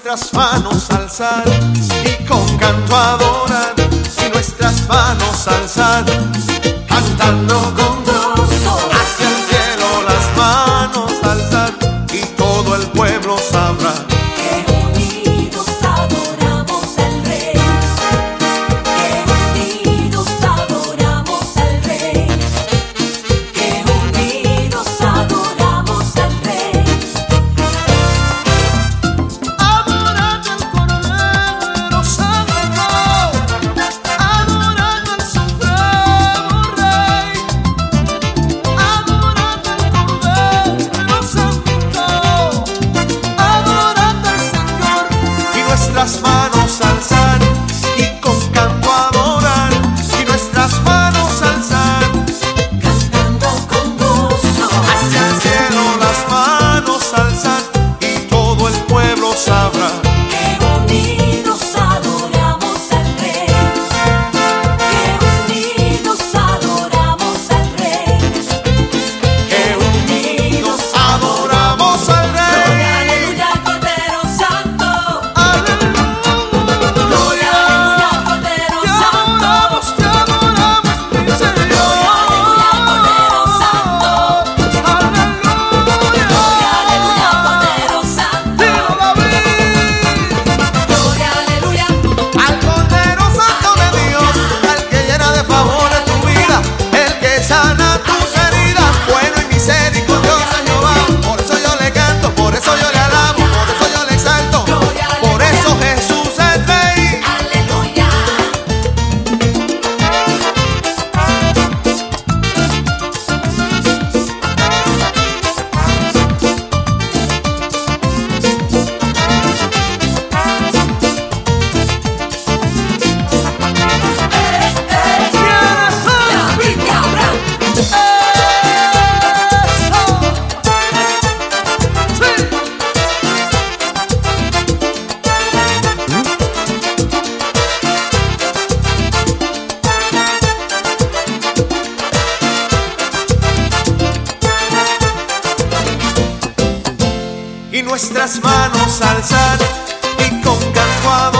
nuestras manos alzar y con canto adorar, y nuestras manos alzar, cantando con gozo hacia el cielo, las manos alzar y todo el pueblo sabrá que unidos adoramos al Rey, que unidos adoramos al Rey, que unidos adoramos al Rey. Adorando al Cordero Santo, adorando al Supremo Rey, adorando al Cordero Santo, adorando al Señor, y nuestras manos alzar y con canto adorar, y nuestras manos alzar Cantando con gozo hacia el cielo, las manos alzar y todo el pueblo sabrá que unidos adoramos al Rey, que unidos adoramos al Rey, que unidos adoramos al Rey. aleluya al Cordero Santo, Aleluya, gloria aleluya al Cordero te Santo, adoramos, mi Señor. aleluya al Cordero Santo, Aleluya, aleluya al Cordero Santo, dilo David, gloria aleluya, al Cordero Santo de Dios, al que llena de favores tu vida, el que sana tus heridas, bueno y misericordioso Jehová. Por eso yo le canto, por eso yo le alabo, por eso yo le exalto, por eso Jesús es Rey. aleluya. David y Abraham, Y nuestras manos alzar y con canto adorar.